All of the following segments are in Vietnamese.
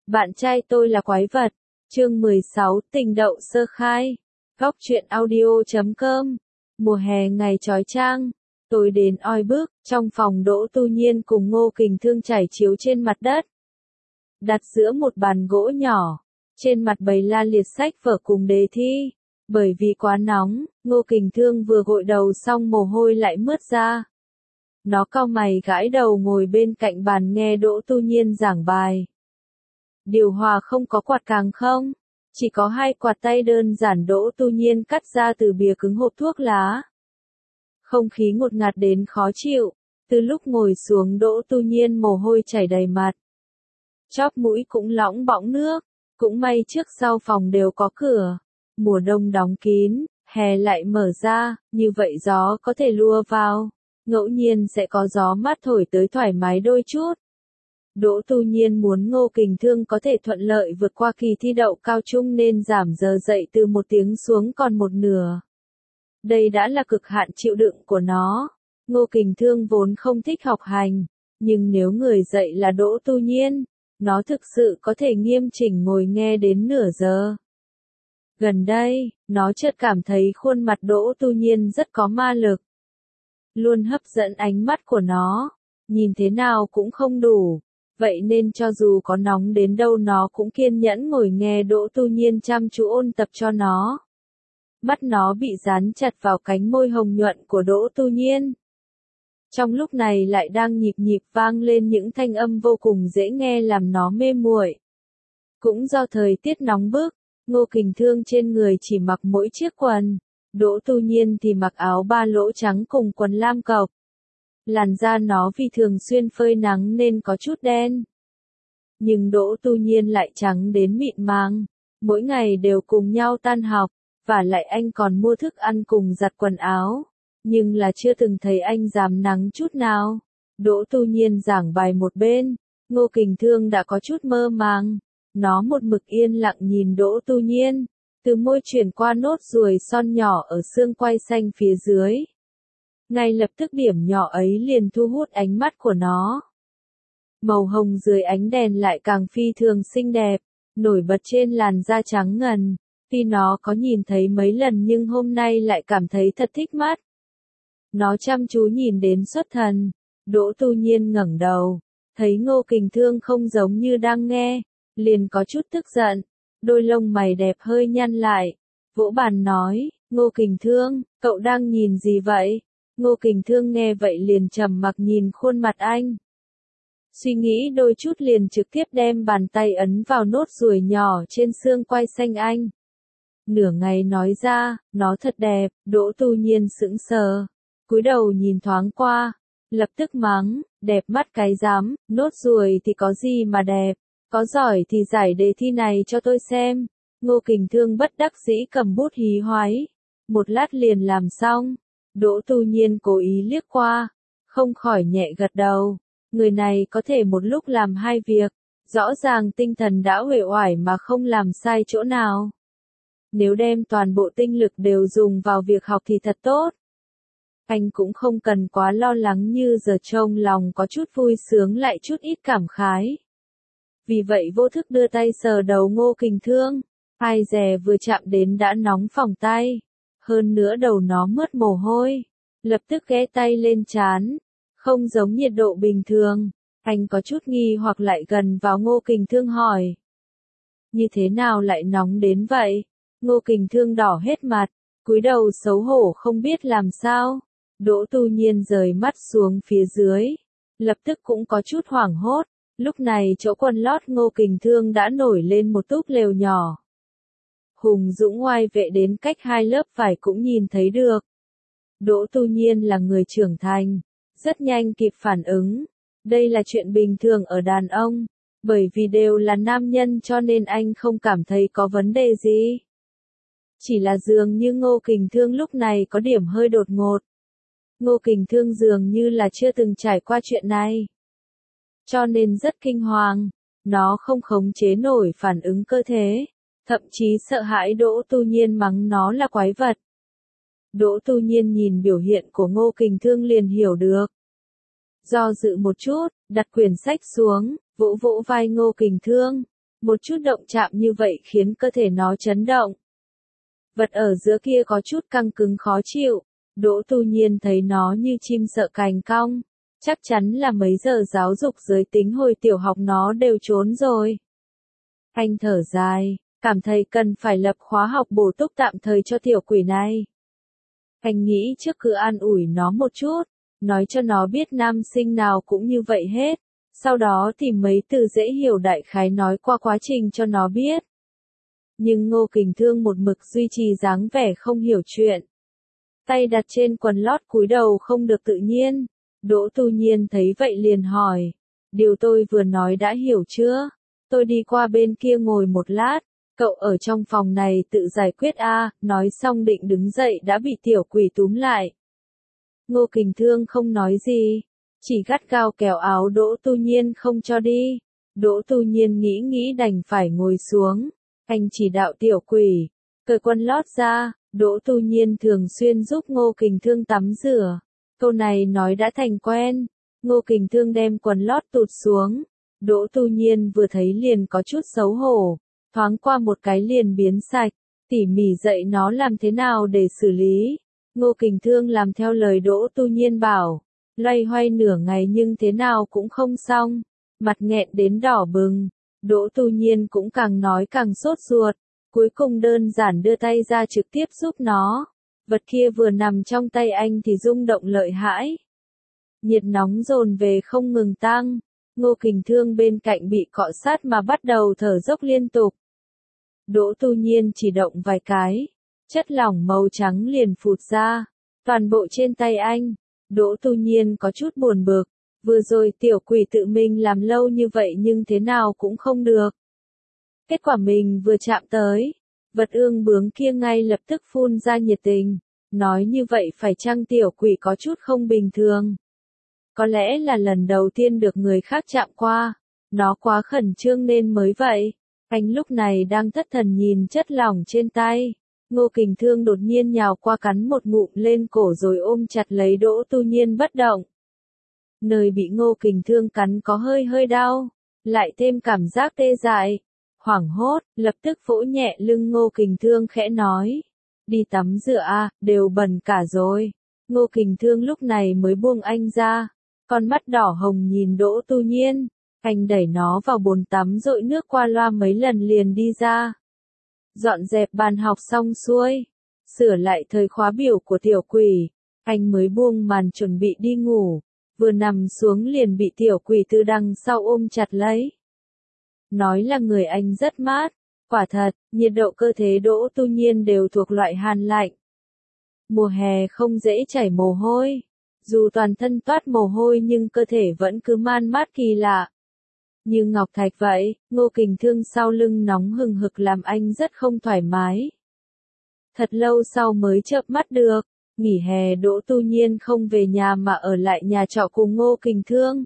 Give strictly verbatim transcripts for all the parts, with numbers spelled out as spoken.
Bạn trai tôi là quái vật. Chương mười sáu, tình đậu sơ khai. Góc truyện audio chấm com. Mùa hè ngày chói chang, tối đến oi bức, trong phòng Đỗ Tu Nhiên cùng Ngô Kình Thương trải chiếu trên mặt đất. Đặt giữa một bàn gỗ nhỏ, trên mặt bày la liệt sách vở cùng đề thi. Bởi vì quá nóng, Ngô Kình Thương vừa gội đầu xong mồ hôi lại mướt ra. Nó cau mày gãi đầu ngồi bên cạnh bàn nghe Đỗ Tu Nhiên giảng bài. Điều hòa không có quạt càng không? Chỉ có hai quạt tay đơn giản. Đỗ Tu Nhiên cắt ra từ bìa cứng hộp thuốc lá. Không khí ngột ngạt đến khó chịu. Từ lúc ngồi xuống Đỗ Tu Nhiên mồ hôi chảy đầy mặt. Chóp mũi cũng lõng bõng nước. Cũng may trước sau phòng đều có cửa. Mùa đông đóng kín, hè lại mở ra, như vậy gió có thể lùa vào. Ngẫu nhiên sẽ có gió mát thổi tới thoải mái đôi chút. Đỗ Tu Nhiên muốn Ngô Kình Thương có thể thuận lợi vượt qua kỳ thi đậu cao trung nên giảm giờ dậy từ một tiếng xuống còn một nửa. Đây đã là cực hạn chịu đựng của nó. Ngô Kình Thương vốn không thích học hành, nhưng nếu người dạy là Đỗ Tu Nhiên, nó thực sự có thể nghiêm chỉnh ngồi nghe đến nửa giờ. Gần đây, nó chợt cảm thấy khuôn mặt Đỗ Tu Nhiên rất có ma lực. Luôn hấp dẫn ánh mắt của nó, nhìn thế nào cũng không đủ. Vậy nên cho dù có nóng đến đâu nó cũng kiên nhẫn ngồi nghe Đỗ Tu Nhiên chăm chú ôn tập cho nó. Mắt nó bị dán chặt vào cánh môi hồng nhuận của Đỗ Tu Nhiên. Trong lúc này lại đang nhịp nhịp vang lên những thanh âm vô cùng dễ nghe làm nó mê muội. Cũng do thời tiết nóng bức, Ngô Kình Thương trên người chỉ mặc mỗi chiếc quần, Đỗ Tu Nhiên thì mặc áo ba lỗ trắng cùng quần lam cộc. Làn da nó vì thường xuyên phơi nắng nên có chút đen. Nhưng Đỗ Tu Nhiên lại trắng đến mịn màng, mỗi ngày đều cùng nhau tan học, và lại anh còn mua thức ăn cùng giặt quần áo. Nhưng là chưa từng thấy anh dám nắng chút nào. Đỗ Tu Nhiên giảng bài một bên, Ngô Kình Thương đã có chút mơ màng. Nó một mực yên lặng nhìn Đỗ Tu Nhiên, từ môi chuyển qua nốt ruồi son nhỏ ở xương quai xanh phía dưới. Ngay lập tức điểm nhỏ ấy liền thu hút ánh mắt của nó. Màu hồng dưới ánh đèn lại càng phi thường xinh đẹp, nổi bật trên làn da trắng ngần. Tuy nó có nhìn thấy mấy lần nhưng hôm nay lại cảm thấy thật thích mắt. Nó chăm chú nhìn đến xuất thần. Đỗ Tu Nhiên ngẩng đầu, thấy Ngô Kình Thương không giống như đang nghe, liền có chút tức giận. Đôi lông mày đẹp hơi nhăn lại, vỗ bàn nói, Ngô Kình Thương, cậu đang nhìn gì vậy? Ngô Kình Thương nghe vậy liền trầm mặc nhìn khuôn mặt anh. Suy nghĩ đôi chút liền trực tiếp đem bàn tay ấn vào nốt ruồi nhỏ trên xương quai xanh anh. Nửa ngày nói ra, nó thật đẹp. Đỗ Tu Nhiên sững sờ, cúi đầu nhìn thoáng qua, lập tức mắng, đẹp mắt cái rắm, nốt ruồi thì có gì mà đẹp, có giỏi thì giải đề thi này cho tôi xem. Ngô Kình Thương bất đắc dĩ cầm bút hí hoáy, một lát liền làm xong. Đỗ Tu Nhiên cố ý liếc qua, không khỏi nhẹ gật đầu. Người này có thể một lúc làm hai việc, rõ ràng tinh thần đã uể oải mà không làm sai chỗ nào. Nếu đem toàn bộ tinh lực đều dùng vào việc học thì thật tốt. Anh cũng không cần quá lo lắng như giờ, trông lòng có chút vui sướng lại chút ít cảm khái. Vì vậy vô thức đưa tay sờ đầu Ngô Kình Thương, ai dè vừa chạm đến đã nóng phỏng tay. Hơn nữa đầu nó mướt mồ hôi, lập tức ghé tay lên trán, không giống nhiệt độ bình thường. Anh có chút nghi hoặc lại gần vào Ngô Kình Thương hỏi. Như thế nào lại nóng đến vậy? Ngô Kình Thương đỏ hết mặt, cúi đầu xấu hổ không biết làm sao. Đỗ Tu Nhiên rời mắt xuống phía dưới, lập tức cũng có chút hoảng hốt. Lúc này chỗ quần lót Ngô Kình Thương đã nổi lên một túp lều nhỏ. Hùng Dũng oai vệ đến cách hai lớp vải cũng nhìn thấy được. Đỗ Tu Nhiên là người trưởng thành, rất nhanh kịp phản ứng. Đây là chuyện bình thường ở đàn ông, bởi vì đều là nam nhân cho nên anh không cảm thấy có vấn đề gì. Chỉ là dường như Ngô Kình Thương lúc này có điểm hơi đột ngột. Ngô Kình Thương dường như là chưa từng trải qua chuyện này, cho nên rất kinh hoàng. Nó không khống chế nổi phản ứng cơ thể, thậm chí sợ hãi Đỗ Tu Nhiên mắng nó là quái vật. Đỗ Tu Nhiên nhìn biểu hiện của Ngô Kình Thương liền hiểu được. Do dự một chút, đặt quyển sách xuống, vỗ vỗ vai Ngô Kình Thương. Một chút động chạm như vậy khiến cơ thể nó chấn động. Vật ở giữa kia có chút căng cứng khó chịu, Đỗ Tu Nhiên thấy nó như chim sợ cành cong. Chắc chắn là mấy giờ giáo dục giới tính hồi tiểu học nó đều trốn rồi. Anh thở dài, cảm thấy cần phải lập khóa học bổ túc tạm thời cho tiểu quỷ này. Anh nghĩ trước cứ an ủi nó một chút, nói cho nó biết nam sinh nào cũng như vậy hết, sau đó tìm mấy từ dễ hiểu đại khái nói qua quá trình cho nó biết. Nhưng Ngô Kình Thương một mực duy trì dáng vẻ không hiểu chuyện. Tay đặt trên quần lót cúi đầu không được tự nhiên. Đỗ Tu Nhiên thấy vậy liền hỏi, điều tôi vừa nói đã hiểu chưa? Tôi đi qua bên kia ngồi một lát, cậu ở trong phòng này tự giải quyết a. Nói xong định đứng dậy đã bị tiểu quỷ túm lại. Ngô Kình Thương không nói gì, chỉ gắt gao kéo áo Đỗ Tu Nhiên không cho đi. Đỗ Tu Nhiên nghĩ nghĩ đành phải ngồi xuống, anh chỉ đạo tiểu quỷ, cởi quần lót ra. Đỗ Tu Nhiên thường xuyên giúp Ngô Kình Thương tắm rửa. Câu này nói đã thành quen. Ngô Kình Thương đem quần lót tụt xuống. Đỗ Tu Nhiên vừa thấy liền có chút xấu hổ. Thoáng qua một cái liền biến sạch. Tỉ mỉ dạy nó làm thế nào để xử lý. Ngô Kình Thương làm theo lời Đỗ Tu Nhiên bảo. Loay hoay nửa ngày nhưng thế nào cũng không xong. Mặt nghẹn đến đỏ bừng. Đỗ Tu Nhiên cũng càng nói càng sốt ruột. Cuối cùng đơn giản đưa tay ra trực tiếp giúp nó. Vật kia vừa nằm trong tay anh thì rung động lợi hãi. Nhiệt nóng dồn về không ngừng tăng. Ngô Kình Thương bên cạnh bị cọ sát mà bắt đầu thở dốc liên tục. Đỗ Tu Nhiên chỉ động vài cái. Chất lỏng màu trắng liền phụt ra. Toàn bộ trên tay anh. Đỗ Tu Nhiên có chút buồn bực. Vừa rồi tiểu quỷ tự mình làm lâu như vậy nhưng thế nào cũng không được. Kết quả mình vừa chạm tới, vật ương bướng kia ngay lập tức phun ra nhiệt tình. Nói như vậy phải chăng tiểu quỷ có chút không bình thường? Có lẽ là lần đầu tiên được người khác chạm qua. Nó quá khẩn trương nên mới vậy. Anh lúc này đang thất thần nhìn chất lỏng trên tay. Ngô Kình Thương đột nhiên nhào qua cắn một ngụm lên cổ rồi ôm chặt lấy Đỗ Tu Nhiên bất động. Nơi bị Ngô Kình Thương cắn có hơi hơi đau, lại thêm cảm giác tê dại. Hoảng hốt, lập tức vỗ nhẹ lưng Ngô Kình Thương khẽ nói. Đi tắm rửa a, đều bẩn cả rồi. Ngô Kình Thương lúc này mới buông anh ra. Con mắt đỏ hồng nhìn Đỗ Tu Nhiên. Anh đẩy nó vào bồn tắm dội nước qua loa mấy lần liền đi ra. Dọn dẹp bàn học xong xuôi. Sửa lại thời khóa biểu của tiểu quỷ. Anh mới buông màn chuẩn bị đi ngủ. Vừa nằm xuống liền bị tiểu quỷ từ đằng sau ôm chặt lấy. Nói là người anh rất mát. Quả thật, nhiệt độ cơ thể Đỗ Tu Nhiên đều thuộc loại hàn lạnh. Mùa hè không dễ chảy mồ hôi. Dù toàn thân toát mồ hôi nhưng cơ thể vẫn cứ man mát kỳ lạ. Như ngọc thạch vậy, Ngô Kình Thương sau lưng nóng hừng hực làm anh rất không thoải mái. Thật lâu sau mới chợp mắt được. Nghỉ hè Đỗ Tu Nhiên không về nhà mà ở lại nhà trọ cùng Ngô Kình Thương.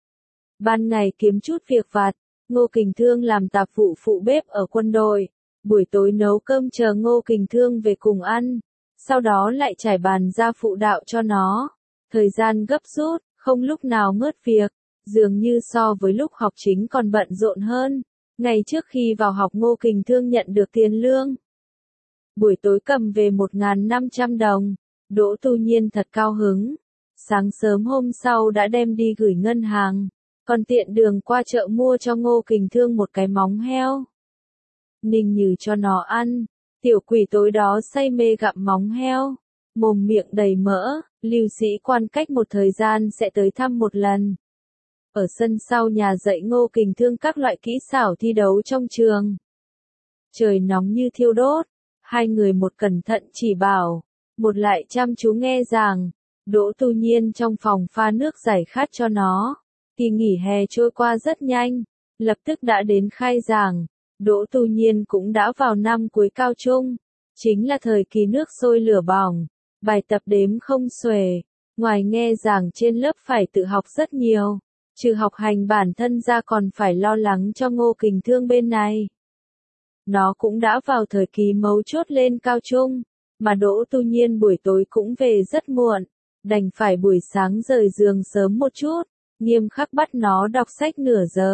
Ban ngày kiếm chút việc vặt. Ngô Kình Thương làm tạp vụ phụ bếp ở quân đội, buổi tối nấu cơm chờ Ngô Kình Thương về cùng ăn, sau đó lại trải bàn ra phụ đạo cho nó. Thời gian gấp rút, không lúc nào ngớt việc, dường như so với lúc học chính còn bận rộn hơn. Ngày trước khi vào học Ngô Kình Thương nhận được tiền lương. Buổi tối cầm về một nghìn năm trăm đồng, Đỗ Tu Nhiên thật cao hứng. Sáng sớm hôm sau đã đem đi gửi ngân hàng. Còn tiện đường qua chợ mua cho Ngô Kình Thương một cái móng heo. Ninh Như cho nó ăn. Tiểu quỷ tối đó say mê gặm móng heo. Mồm miệng đầy mỡ, lưu sĩ quan cách một thời gian sẽ tới thăm một lần. Ở sân sau nhà dạy Ngô Kình Thương các loại kỹ xảo thi đấu trong trường. Trời nóng như thiêu đốt. Hai người một cẩn thận chỉ bảo, một lại chăm chú nghe giảng. Đỗ Tu Nhiên trong phòng pha nước giải khát cho nó. Kỳ nghỉ hè trôi qua rất nhanh, lập tức đã đến khai giảng. Đỗ Tu Nhiên cũng đã vào năm cuối cao trung, chính là thời kỳ nước sôi lửa bỏng, bài tập đếm không xuể. Ngoài nghe giảng trên lớp phải tự học rất nhiều, trừ học hành bản thân ra còn phải lo lắng cho Ngô Kình Thương bên này. Nó cũng đã vào thời kỳ mấu chốt lên cao trung, mà Đỗ Tu Nhiên buổi tối cũng về rất muộn, đành phải buổi sáng rời giường sớm một chút. Nghiêm khắc bắt nó đọc sách nửa giờ.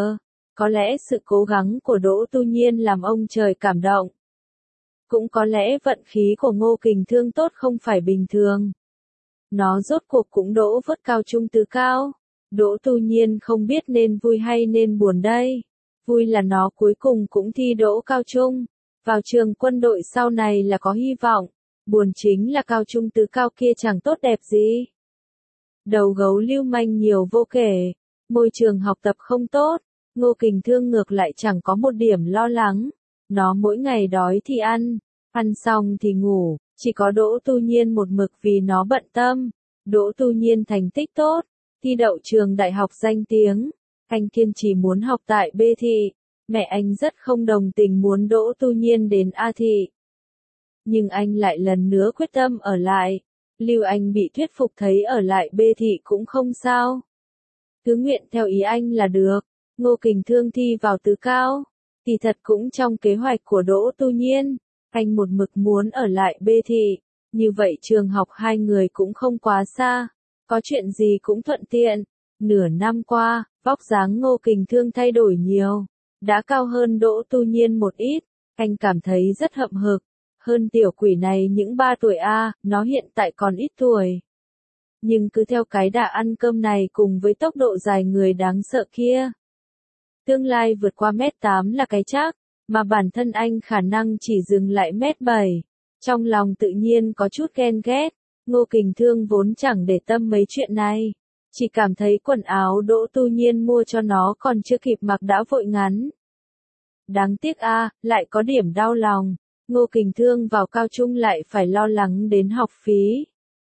Có lẽ sự cố gắng của Đỗ Tu Nhiên làm ông trời cảm động. Cũng có lẽ vận khí của Ngô Kình Thương tốt không phải bình thường. Nó rốt cuộc cũng đỗ vớt cao trung tứ cao. Đỗ Tu Nhiên không biết nên vui hay nên buồn đây. Vui là nó cuối cùng cũng thi đỗ cao trung. Vào trường quân đội sau này là có hy vọng. Buồn chính là cao trung tứ cao kia chẳng tốt đẹp gì. Đầu gấu lưu manh nhiều vô kể. Môi trường học tập không tốt. Ngô Kình Thương ngược lại chẳng có một điểm lo lắng. Nó mỗi ngày đói thì ăn, ăn xong thì ngủ, chỉ có Đỗ Tu Nhiên một mực vì nó bận tâm. Đỗ Tu Nhiên thành tích tốt, thi đậu trường đại học danh tiếng. Anh kiên trì muốn học tại B thị. Mẹ anh rất không đồng tình muốn Đỗ Tu Nhiên đến A thị. Nhưng anh lại lần nữa quyết tâm ở lại. Lưu Anh bị thuyết phục thấy ở lại B thị cũng không sao. Cứ nguyện theo ý anh là được. Ngô Kình Thương thi vào tứ cao. Thì thật cũng trong kế hoạch của Đỗ Tu Nhiên. Anh một mực muốn ở lại B thị. Như vậy trường học hai người cũng không quá xa. Có chuyện gì cũng thuận tiện. Nửa năm qua, vóc dáng Ngô Kình Thương thay đổi nhiều. Đã cao hơn Đỗ Tu Nhiên một ít. Anh cảm thấy rất hậm hực. Hơn tiểu quỷ này những ba tuổi A, nó hiện tại còn ít tuổi. Nhưng cứ theo cái đà ăn cơm này cùng với tốc độ dài người đáng sợ kia. Tương lai vượt qua mét tám là cái chắc, mà bản thân anh khả năng chỉ dừng lại mét bảy. Trong lòng tự nhiên có chút ghen ghét. Ngô Kình Thương vốn chẳng để tâm mấy chuyện này. Chỉ cảm thấy quần áo Đỗ Tu Nhiên mua cho nó còn chưa kịp mặc đã vội ngắn. Đáng tiếc a, lại có điểm đau lòng. Ngô Kình Thương vào cao trung lại phải lo lắng đến học phí.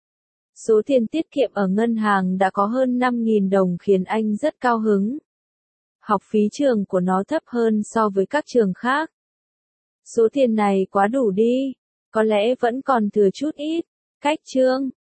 Số tiền tiết kiệm ở ngân hàng đã có hơn năm nghìn đồng khiến anh rất cao hứng. Học phí trường của nó thấp hơn so với các trường khác. Số tiền này quá đủ đi, có lẽ vẫn còn thừa chút ít. Cách chương